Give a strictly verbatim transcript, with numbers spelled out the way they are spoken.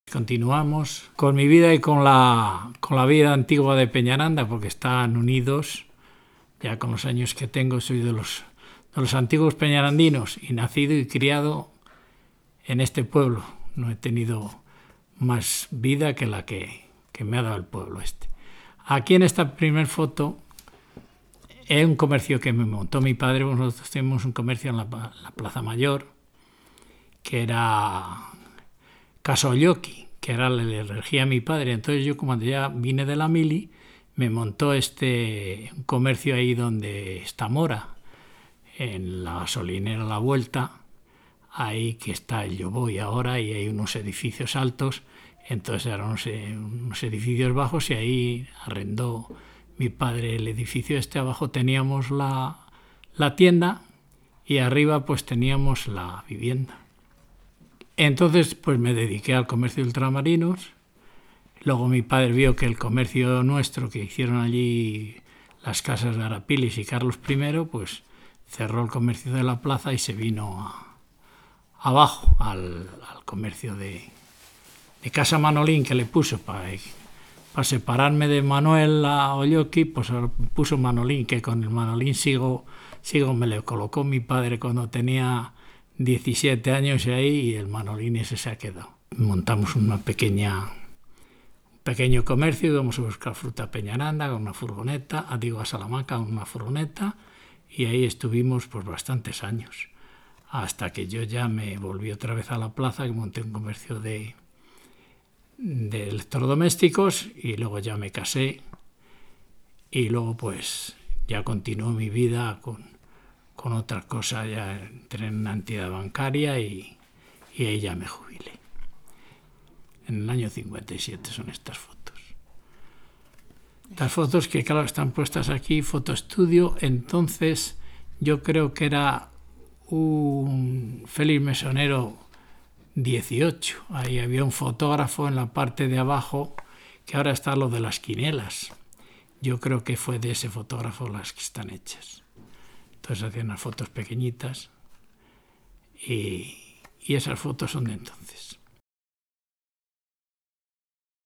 Continuamos con mi vida y con la, con la vida antigua de Peñaranda, porque están unidos. Ya con los años que tengo soy de los, de los antiguos peñarandinos y nacido y criado en este pueblo. No he tenido más vida que la que, que me ha dado el pueblo este. Aquí en esta primer foto es un comercio que me montó mi padre. Nosotros tenemos un comercio en la, la Plaza Mayor, que era Casolloqui, que era la que regía mi padre. Entonces yo, cuando ya vine de la mili, me montó este un comercio ahí donde está Mora, en la gasolinera La Vuelta, ahí que está el Yo Voy ahora, y hay unos edificios altos. Entonces eran unos, unos edificios bajos y ahí arrendó mi padre el edificio este. Abajo teníamos la, la tienda y arriba pues teníamos la vivienda. Entonces pues me dediqué al comercio de ultramarinos. Luego mi padre vio que el comercio nuestro, que hicieron allí las casas de Arapiles y Carlos I, pues cerró el comercio de la plaza y se vino a, abajo al, al comercio de, de Casa Manolín, que le puso para, para separarme de Manuel a Olloqui, pues puso Manolín, que con el Manolín sigo, sigo me lo colocó mi padre cuando tenía diecisiete años y ahí, y el Manolín ese se ha quedado. Montamos una pequeña, un pequeño comercio, íbamos a buscar fruta a Peñaranda con una furgoneta, digo a Salamanca con una furgoneta, y ahí estuvimos pues bastantes años, hasta que yo ya me volví otra vez a la plaza, que monté un comercio de, de electrodomésticos, y luego ya me casé, y luego pues ya continuó mi vida con con otra cosa. Ya entré en una entidad bancaria y, y ahí ya me jubilé. En el año cincuenta y siete son estas fotos. Estas fotos que claro están puestas aquí, foto estudio. Entonces yo creo que era un Félix Mesonero dieciocho. Ahí había un fotógrafo en la parte de abajo, que ahora está lo de las quinielas. Yo creo que fue de ese fotógrafo las que están hechas. Entonces hacían unas fotos pequeñitas y, y esas fotos son de entonces.